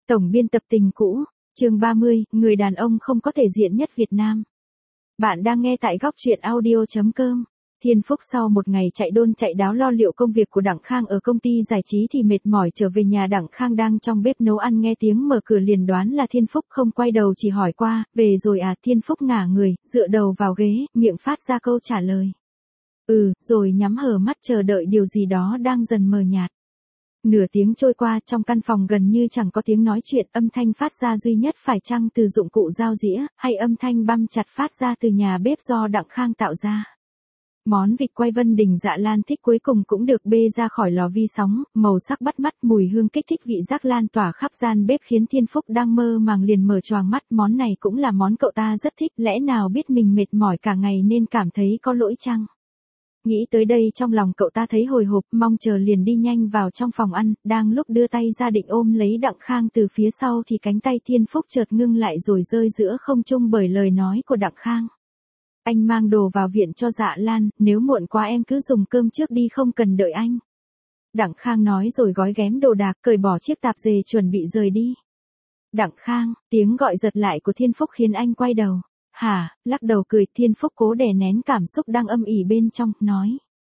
Tổng biên tập Tình cũ, chương 30, người đàn ông không có thể diện nhất Việt Nam. Bạn đang nghe tại góc truyện audio.com. Thiên Phúc sau một ngày chạy đôn chạy đáo lo liệu công việc của Đặng Khang ở công ty giải trí thì mệt mỏi trở về nhà. Đặng Khang đang trong bếp nấu ăn, nghe tiếng mở cửa liền đoán là Thiên Phúc, không quay đầu chỉ hỏi qua, về rồi à? Thiên Phúc ngả người, dựa đầu vào ghế, miệng phát ra câu trả lời. Rồi nhắm hờ mắt chờ đợi điều gì đó đang dần mờ nhạt. Nửa tiếng trôi qua, trong căn phòng gần như chẳng có tiếng nói chuyện, âm thanh phát ra duy nhất phải chăng từ dụng cụ dao dĩa, hay âm thanh băm chặt phát ra từ nhà bếp do Đặng Khang tạo ra. Món vịt quay Vân Đình Dạ Lan thích cuối cùng cũng được bê ra khỏi lò vi sóng, màu sắc bắt mắt, mùi hương kích thích vị giác lan tỏa khắp gian bếp khiến Thiên Phúc đang mơ màng liền mở choàng mắt. Món này cũng là món cậu ta rất thích, lẽ nào biết mình mệt mỏi cả ngày nên cảm thấy có lỗi chăng? Nghĩ tới đây trong lòng cậu ta thấy hồi hộp, mong chờ liền đi nhanh vào trong phòng ăn, đang lúc đưa tay ra định ôm lấy Đặng Khang từ phía sau thì cánh tay Thiên Phúc chợt ngưng lại rồi rơi giữa không trung bởi lời nói của Đặng Khang. Anh mang đồ vào viện cho Dạ Lan, nếu muộn quá em cứ dùng cơm trước đi, không cần đợi anh. Đặng Khang nói rồi gói ghém đồ đạc, cởi bỏ chiếc tạp dề chuẩn bị rời đi. Đặng Khang, tiếng gọi giật lại của Thiên Phúc khiến anh quay đầu. Hả, lắc đầu cười. Thiên Phúc cố đè nén cảm xúc đang âm ỉ bên trong, nói.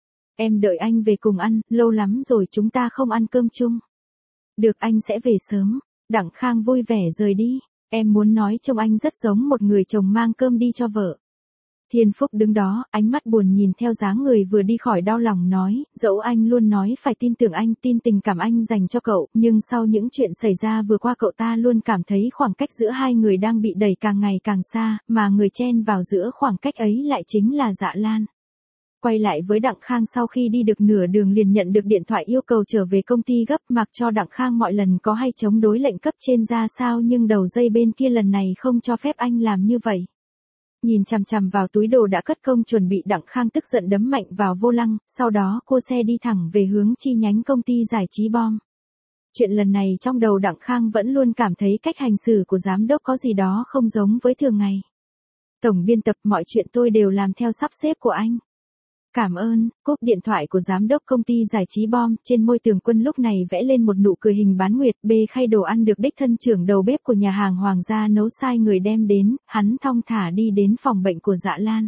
Em đợi anh về cùng ăn, lâu lắm rồi chúng ta không ăn cơm chung. Được, anh sẽ về sớm. Đặng Khang vui vẻ rời đi. Em muốn nói trông anh rất giống một người chồng mang cơm đi cho vợ. Thiên Phúc đứng đó, ánh mắt buồn nhìn theo dáng người vừa đi khỏi, đau lòng nói, dẫu anh luôn nói phải tin tưởng anh, tin tình cảm anh dành cho cậu, nhưng sau những chuyện xảy ra vừa qua cậu ta luôn cảm thấy khoảng cách giữa hai người đang bị đẩy càng ngày càng xa, mà người chen vào giữa khoảng cách ấy lại chính là Dạ Lan. Quay lại với Đặng Khang, sau khi đi được nửa đường liền nhận được điện thoại yêu cầu trở về công ty gấp, mặc cho Đặng Khang mọi lần có hay chống đối lệnh cấp trên ra sao nhưng đầu dây bên kia lần này không cho phép anh làm như vậy. Nhìn chằm chằm vào túi đồ đã cất công chuẩn bị, Đặng Khang tức giận đấm mạnh vào vô lăng, sau đó cua xe đi thẳng về hướng chi nhánh công ty giải trí Bom. Chuyện lần này trong đầu Đặng Khang vẫn luôn cảm thấy cách hành xử của giám đốc có gì đó không giống với thường ngày. Tổng biên tập, mọi chuyện tôi đều làm theo sắp xếp của anh. Cảm ơn. Cúp điện thoại của giám đốc công ty giải trí Bom, trên môi Tường Quân lúc này vẽ lên một nụ cười hình bán nguyệt. Bê khay đồ ăn được đích thân trưởng đầu bếp của nhà hàng Hoàng gia nấu sai người đem đến, hắn thong thả đi đến phòng bệnh của Dạ Lan.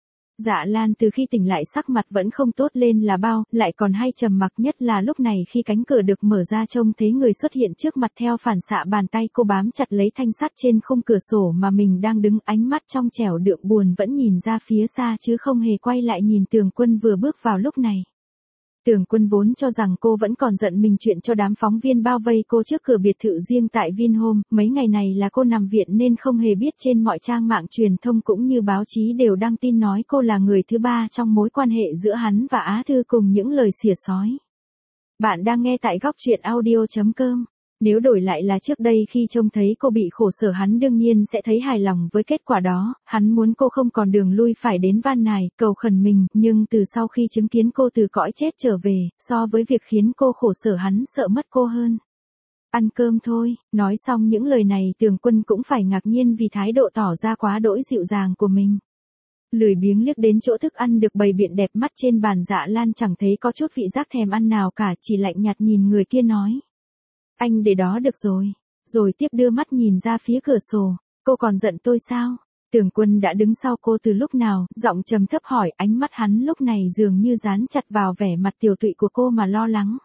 Dạ Lan từ khi tỉnh lại sắc mặt vẫn không tốt lên là bao, lại còn hay trầm mặc, nhất là lúc này khi cánh cửa được mở ra trông thấy người xuất hiện trước mặt. Theo phản xạ bàn tay cô bám chặt lấy thanh sắt trên khung cửa sổ mà mình đang đứng, ánh mắt trong trẻo đượm buồn vẫn nhìn ra phía xa chứ không hề quay lại nhìn Tường Quân vừa bước vào lúc này. Tường Quân vốn cho rằng cô vẫn còn giận mình chuyện cho đám phóng viên bao vây cô trước cửa biệt thự riêng tại Vinhome, mấy ngày này là cô nằm viện nên không hề biết trên mọi trang mạng truyền thông cũng như báo chí đều đăng tin nói cô là người thứ ba trong mối quan hệ giữa hắn và Á Thư cùng những lời xỉa xói. Bạn đang nghe tại góc truyện audio.com. Nếu đổi lại là trước đây khi trông thấy cô bị khổ sở, hắn đương nhiên sẽ thấy hài lòng với kết quả đó, hắn muốn cô không còn đường lui phải đến van nài, cầu khẩn mình, nhưng từ sau khi chứng kiến cô từ cõi chết trở về, so với việc khiến cô khổ sở hắn sợ mất cô hơn. Ăn cơm thôi. Nói xong những lời này Tường Quân cũng phải ngạc nhiên vì thái độ tỏ ra quá đỗi dịu dàng của mình. Lười biếng liếc đến chỗ thức ăn được bày biện đẹp mắt trên bàn, Dạ Lan chẳng thấy có chút vị giác thèm ăn nào cả, chỉ lạnh nhạt nhìn người kia nói. Anh để đó được rồi. Rồi tiếp đưa mắt nhìn ra phía cửa sổ. Cô còn giận tôi sao? Tường Quân đã đứng sau cô từ lúc nào, giọng trầm thấp hỏi, ánh mắt hắn lúc này dường như dán chặt vào vẻ mặt tiều tụy của cô mà lo lắng.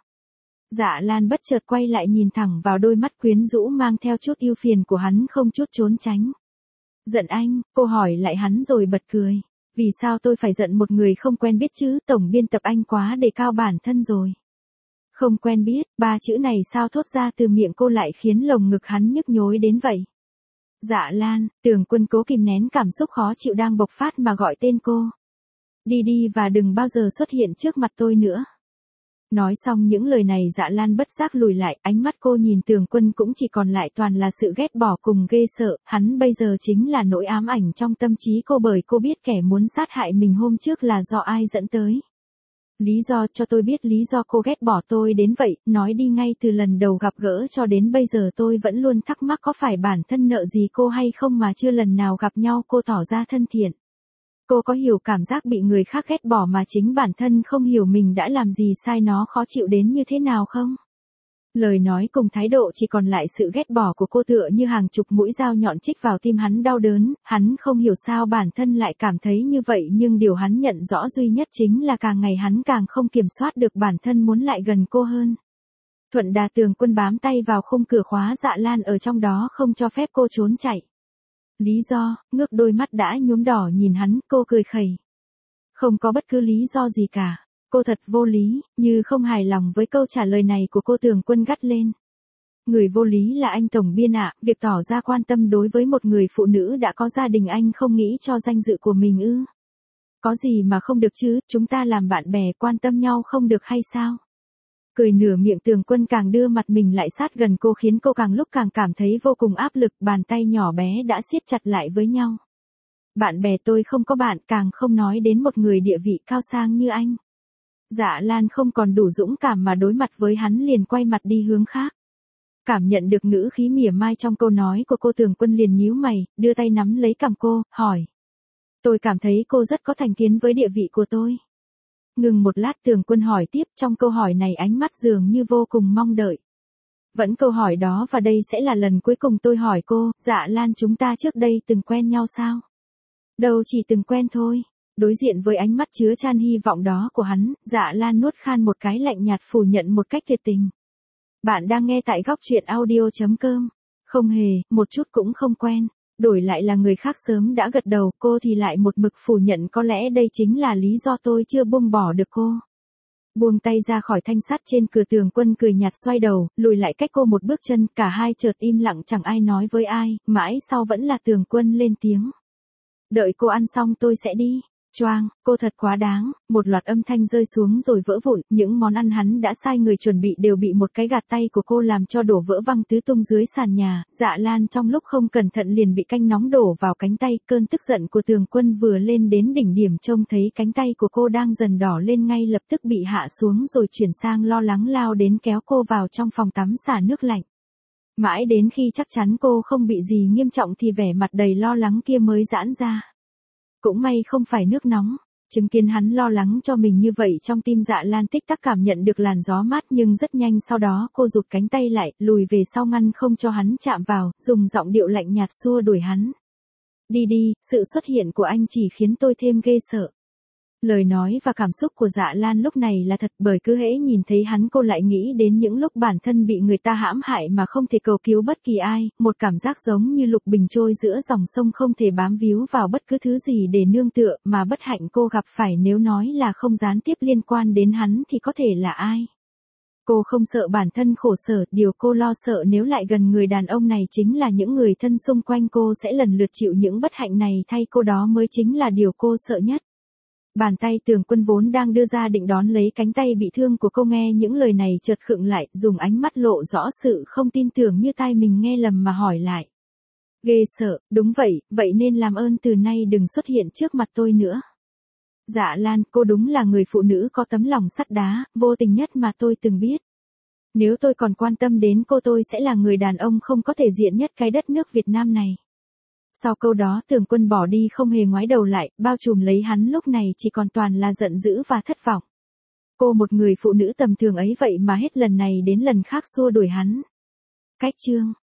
Dạ Lan bất chợt quay lại nhìn thẳng vào đôi mắt quyến rũ mang theo chút ưu phiền của hắn, không chút trốn tránh. Giận anh? Cô hỏi lại hắn rồi bật cười. Vì sao tôi phải giận một người không quen biết chứ? Tổng biên tập, anh quá đề cao bản thân rồi. Không quen biết, ba chữ này sao thốt ra từ miệng cô lại khiến lồng ngực hắn nhức nhối đến vậy? Dạ Lan. Tường Quân cố kìm nén cảm xúc khó chịu đang bộc phát mà gọi tên cô. Đi đi và đừng bao giờ xuất hiện trước mặt tôi nữa. Nói xong những lời này Dạ Lan bất giác lùi lại, ánh mắt cô nhìn Tường Quân cũng chỉ còn lại toàn là sự ghét bỏ cùng ghê sợ, hắn bây giờ chính là nỗi ám ảnh trong tâm trí cô, bởi cô biết kẻ muốn sát hại mình hôm trước là do ai dẫn tới. Lý do, cho tôi biết lý do cô ghét bỏ tôi đến vậy, nói đi. Ngay từ lần đầu gặp gỡ cho đến bây giờ tôi vẫn luôn thắc mắc có phải bản thân nợ gì cô hay không mà chưa lần nào gặp nhau cô tỏ ra thân thiện. Cô có hiểu cảm giác bị người khác ghét bỏ mà chính bản thân không hiểu mình đã làm gì sai nó khó chịu đến như thế nào không? Lời nói cùng thái độ chỉ còn lại sự ghét bỏ của cô tựa như hàng chục mũi dao nhọn chích vào tim hắn đau đớn, hắn không hiểu sao bản thân lại cảm thấy như vậy nhưng điều hắn nhận rõ duy nhất chính là càng ngày hắn càng không kiểm soát được bản thân muốn lại gần cô hơn. Thuận đà Tường Quân bám tay vào khung cửa khóa Dạ Lan ở trong đó không cho phép cô trốn chạy. Lý do, ngước đôi mắt đã nhuốm đỏ nhìn hắn, cô cười khẩy. Không có bất cứ lý do gì cả. Cô thật vô lý, như không hài lòng với câu trả lời này của cô Tường Quân gắt lên. Người vô lý là anh Tổng Biên ạ, việc tỏ ra quan tâm đối với một người phụ nữ đã có gia đình anh không nghĩ cho danh dự của mình ư. Có gì mà không được chứ, chúng ta làm bạn bè quan tâm nhau không được hay sao? Cười nửa miệng Tường Quân càng đưa mặt mình lại sát gần cô khiến cô càng lúc càng cảm thấy vô cùng áp lực, bàn tay nhỏ bé đã siết chặt lại với nhau. Bạn bè tôi không có bạn, càng không nói đến một người địa vị cao sang như anh. Dạ Lan không còn đủ dũng cảm mà đối mặt với hắn liền quay mặt đi hướng khác. Cảm nhận được ngữ khí mỉa mai trong câu nói của cô Tường Quân liền nhíu mày, đưa tay nắm lấy cằm cô, hỏi. Tôi cảm thấy cô rất có thành kiến với địa vị của tôi. Ngừng một lát Tường Quân hỏi tiếp, trong câu hỏi này ánh mắt dường như vô cùng mong đợi. Vẫn câu hỏi đó và đây sẽ là lần cuối cùng tôi hỏi cô, Dạ Lan chúng ta trước đây từng quen nhau sao? Đâu chỉ từng quen thôi. Đối diện với ánh mắt chứa chan hy vọng đó của hắn, Dạ Lan nuốt khan một cái lạnh nhạt phủ nhận một cách tuyệt tình. Bạn đang nghe tại góc truyện audio.com. Không hề, một chút cũng không quen. Đổi lại là người khác sớm đã gật đầu, cô thì lại một mực phủ nhận, có lẽ đây chính là lý do tôi chưa buông bỏ được cô. Buông tay ra khỏi thanh sắt trên cửa Tường Quân cười nhạt xoay đầu, lùi lại cách cô một bước chân, cả hai chợt im lặng chẳng ai nói với ai, mãi sau vẫn là Tường Quân lên tiếng. Đợi cô ăn xong tôi sẽ đi. Choang, cô thật quá đáng, một loạt âm thanh rơi xuống rồi vỡ vụn, những món ăn hắn đã sai người chuẩn bị đều bị một cái gạt tay của cô làm cho đổ vỡ văng tứ tung dưới sàn nhà. Dạ Lan trong lúc không cẩn thận liền bị canh nóng đổ vào cánh tay, cơn tức giận của Tường Quân vừa lên đến đỉnh điểm trông thấy cánh tay của cô đang dần đỏ lên ngay lập tức bị hạ xuống rồi chuyển sang lo lắng lao đến kéo cô vào trong phòng tắm xả nước lạnh. Mãi đến khi chắc chắn cô không bị gì nghiêm trọng thì vẻ mặt đầy lo lắng kia mới giãn ra. Cũng may không phải nước nóng. Chứng kiến hắn lo lắng cho mình như vậy trong tim Dạ Lan tích tắc cảm nhận được làn gió mát nhưng rất nhanh sau đó cô rụt cánh tay lại, lùi về sau ngăn không cho hắn chạm vào, dùng giọng điệu lạnh nhạt xua đuổi hắn. Đi đi, sự xuất hiện của anh chỉ khiến tôi thêm ghê sợ. Lời nói và cảm xúc của Dạ Lan lúc này là thật, bởi cứ hễ nhìn thấy hắn cô lại nghĩ đến những lúc bản thân bị người ta hãm hại mà không thể cầu cứu bất kỳ ai, một cảm giác giống như lục bình trôi giữa dòng sông không thể bám víu vào bất cứ thứ gì để nương tựa, mà bất hạnh cô gặp phải nếu nói là không gián tiếp liên quan đến hắn thì có thể là ai. Cô không sợ bản thân khổ sở, điều cô lo sợ nếu lại gần người đàn ông này chính là những người thân xung quanh cô sẽ lần lượt chịu những bất hạnh này thay cô, đó mới chính là điều cô sợ nhất. Bàn tay Tường Quân vốn đang đưa ra định đón lấy cánh tay bị thương của cô nghe những lời này chợt khựng lại, dùng ánh mắt lộ rõ sự không tin tưởng như tai mình nghe lầm mà hỏi lại. Ghê sợ, đúng vậy, vậy nên làm ơn từ nay đừng xuất hiện trước mặt tôi nữa. Dạ Lan, cô đúng là người phụ nữ có tấm lòng sắt đá, vô tình nhất mà tôi từng biết. Nếu tôi còn quan tâm đến cô tôi sẽ là người đàn ông không có thể diện nhất cái đất nước Việt Nam này. Sau câu đó Tường Quân bỏ đi không hề ngoái đầu lại, bao trùm lấy hắn lúc này chỉ còn toàn là giận dữ và thất vọng. Cô một người phụ nữ tầm thường ấy vậy mà hết lần này đến lần khác xua đuổi hắn. Cách chương